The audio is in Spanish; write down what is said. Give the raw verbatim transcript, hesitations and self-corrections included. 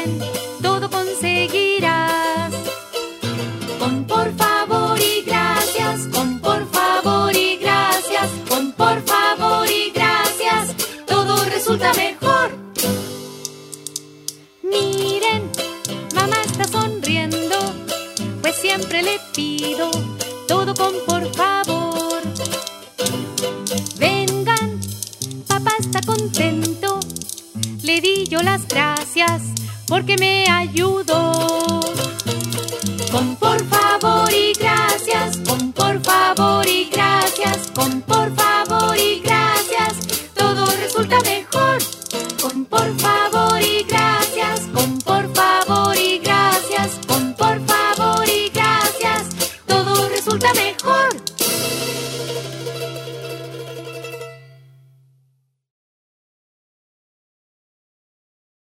bien, todo conseguirás. Con por favor y gracias, con por favor y gracias, con por favor y gracias, todo resulta mejor. Miren, mamá está sonriendo, pues siempre le pido todo con por favor. Vengan, papá está contento, le di yo las gracias porque me ayudó. Con por